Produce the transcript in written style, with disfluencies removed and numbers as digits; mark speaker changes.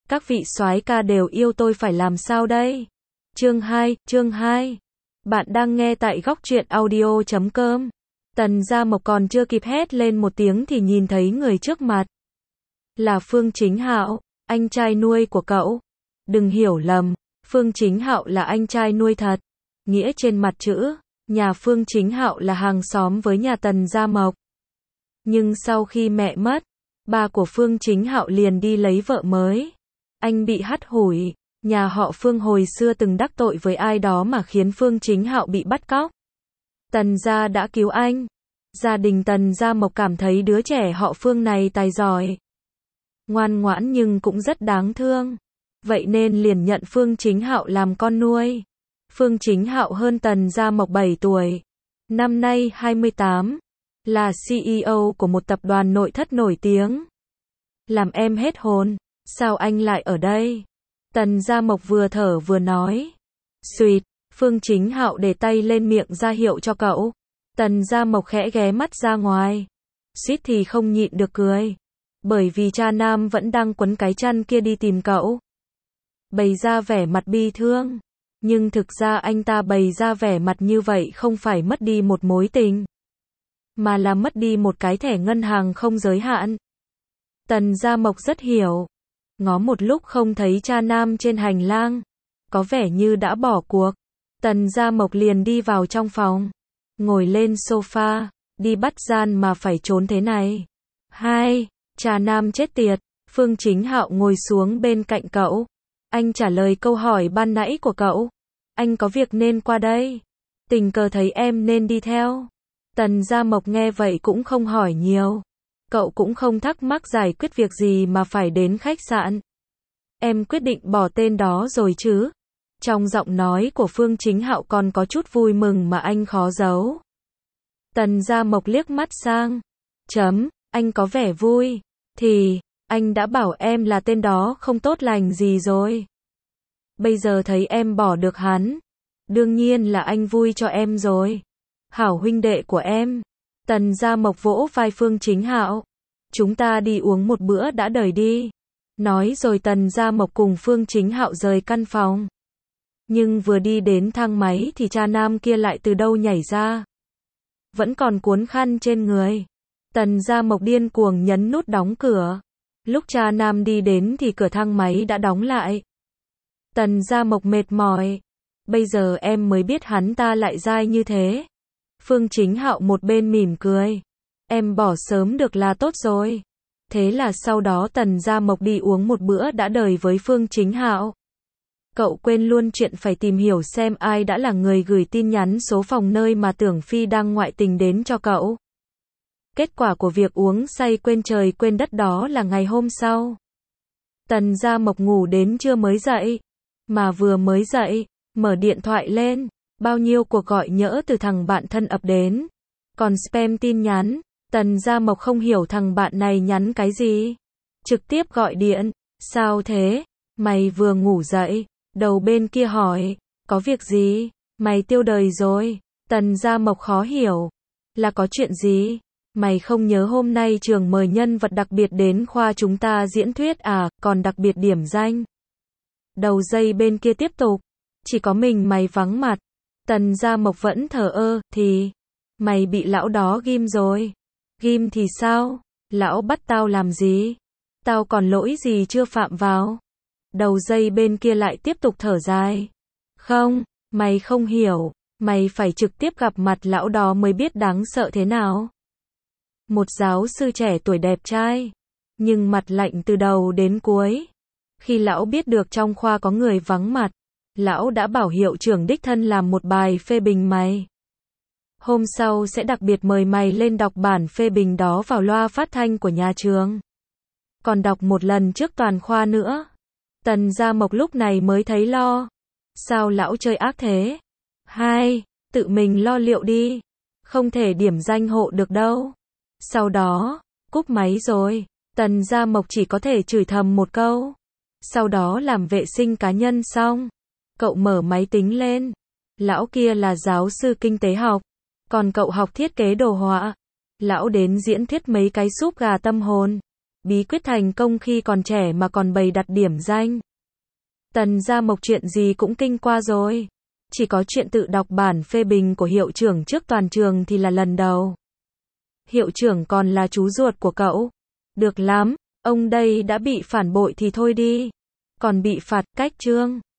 Speaker 1: Các vị soái ca đều yêu tôi phải làm sao đây? Chương 2. Bạn đang nghe tại góc truyện audio.com. Tần Gia Mộc còn chưa kịp hét lên một tiếng thì nhìn thấy người trước mặt. Là Phương Chính Hạo, anh trai nuôi của cậu. Đừng hiểu lầm, Phương Chính Hạo là anh trai nuôi thật. Nghĩa trên mặt chữ, nhà Phương Chính Hạo là hàng xóm với nhà Tần Gia Mộc. Nhưng sau khi mẹ mất, ba của Phương Chính Hạo liền đi lấy vợ mới. Anh bị hắt hủi, nhà họ Phương hồi xưa từng đắc tội với ai đó mà khiến Phương Chính Hạo bị bắt cóc. Tần gia đã cứu anh. Gia đình Tần Gia Mộc cảm thấy đứa trẻ họ Phương này tài giỏi, ngoan ngoãn nhưng cũng rất đáng thương. Vậy nên liền nhận Phương Chính Hạo làm con nuôi. Phương Chính Hạo hơn Tần Gia Mộc 7 tuổi. Năm nay 28. Là CEO của một tập đoàn nội thất nổi tiếng. Làm em hết hồn. Sao anh lại ở đây? Tần Gia Mộc vừa thở vừa nói. Xuyệt, Phương Chính Hạo để tay lên miệng ra hiệu cho cậu. Tần Gia Mộc khẽ ghé mắt ra ngoài. Suýt thì không nhịn được cười. Bởi vì cha nam vẫn đang quấn cái chăn kia đi tìm cậu. Bày ra vẻ mặt bi thương. Nhưng thực ra anh ta bày ra vẻ mặt như vậy không phải mất đi một mối tình, mà là mất đi một cái thẻ ngân hàng không giới hạn. Tần Gia Mộc rất hiểu. Ngó một lúc không thấy cha nam trên hành lang, có vẻ như đã bỏ cuộc. Tần Gia Mộc liền đi vào trong phòng, ngồi lên sofa, đi bắt gian mà phải trốn thế này. Cha nam chết tiệt. Phương Chính Hạo ngồi xuống bên cạnh cậu. Anh trả lời câu hỏi ban nãy của cậu. Anh có việc nên qua đây. Tình cờ thấy em nên đi theo. Tần Gia Mộc nghe vậy cũng không hỏi nhiều. Cậu cũng không thắc mắc giải quyết việc gì mà phải đến khách sạn. Em quyết định bỏ tên đó rồi chứ? Trong giọng nói của Phương Chính Hạo còn có chút vui mừng mà anh khó giấu. Tần Gia Mộc liếc mắt sang. Anh có vẻ vui. Thì, anh đã bảo em là tên đó không tốt lành gì rồi. Bây giờ thấy em bỏ được hắn, đương nhiên là anh vui cho em rồi. Hảo huynh đệ của em. Tần Gia Mộc vỗ vai Phương Chính Hạo. Chúng ta đi uống một bữa đã đời đi. Nói rồi Tần Gia Mộc cùng Phương Chính Hạo rời căn phòng. Nhưng vừa đi đến thang máy thì cha nam kia lại từ đâu nhảy ra. Vẫn còn cuốn khăn trên người. Tần Gia Mộc điên cuồng nhấn nút đóng cửa. Lúc cha nam đi đến thì cửa thang máy đã đóng lại. Tần Gia Mộc mệt mỏi. Bây giờ em mới biết hắn ta lại dai như thế. Phương Chính Hạo một bên mỉm cười. Em bỏ sớm được là tốt rồi. Thế là sau đó Tần Gia Mộc đi uống một bữa đã đời với Phương Chính Hạo. Cậu quên luôn chuyện phải tìm hiểu xem ai đã là người gửi tin nhắn số phòng nơi mà Tưởng Phi đang ngoại tình đến cho cậu. Kết quả của việc uống say quên trời quên đất đó là ngày hôm sau. Tần Gia Mộc ngủ đến trưa mới dậy. Mà vừa mới dậy, mở điện thoại lên, bao nhiêu cuộc gọi nhỡ từ thằng bạn thân ập đến. Còn spam tin nhắn, Tần Gia Mộc không hiểu thằng bạn này nhắn cái gì. Trực tiếp gọi điện, sao thế? Mày vừa ngủ dậy. Đầu bên kia hỏi, có việc gì? Mày tiêu đời rồi. Tần Gia Mộc khó hiểu. Là có chuyện gì? Mày không nhớ hôm nay trường mời nhân vật đặc biệt đến khoa chúng ta diễn thuyết à, còn đặc biệt điểm danh. Đầu dây bên kia tiếp tục. Chỉ có mình mày vắng mặt. Tần Gia Mộc vẫn thờ ơ, thì mày bị lão đó ghim rồi. Ghim thì sao? Lão bắt tao làm gì? Tao còn lỗi gì chưa phạm vào? Đầu dây bên kia lại tiếp tục thở dài. Không, mày không hiểu. Mày phải trực tiếp gặp mặt lão đó mới biết đáng sợ thế nào. Một giáo sư trẻ tuổi đẹp trai, nhưng mặt lạnh từ đầu đến cuối. Khi lão biết được trong khoa có người vắng mặt, lão đã bảo hiệu trưởng đích thân làm một bài phê bình mày. Hôm sau sẽ đặc biệt mời mày lên đọc bản phê bình đó vào loa phát thanh của nhà trường. Còn đọc một lần trước toàn khoa nữa. Tần Gia Mộc lúc này mới thấy lo. Sao lão chơi ác thế? Tự mình lo liệu đi. Không thể điểm danh hộ được đâu. Sau đó, cúp máy rồi. Tần Gia Mộc chỉ có thể chửi thầm một câu. Sau đó làm vệ sinh cá nhân xong. Cậu mở máy tính lên. Lão kia là giáo sư kinh tế học. Còn cậu học thiết kế đồ họa. Lão đến diễn thuyết mấy cái súp gà tâm hồn. Bí quyết thành công khi còn trẻ mà còn bày đặt điểm danh. Tần Gia Mộc chuyện gì cũng kinh qua rồi. Chỉ có chuyện tự đọc bản phê bình của hiệu trưởng trước toàn trường thì là lần đầu. Hiệu trưởng còn là chú ruột của cậu. Được lắm, ông đây đã bị phản bội thì thôi đi. Còn bị phạt cách chương.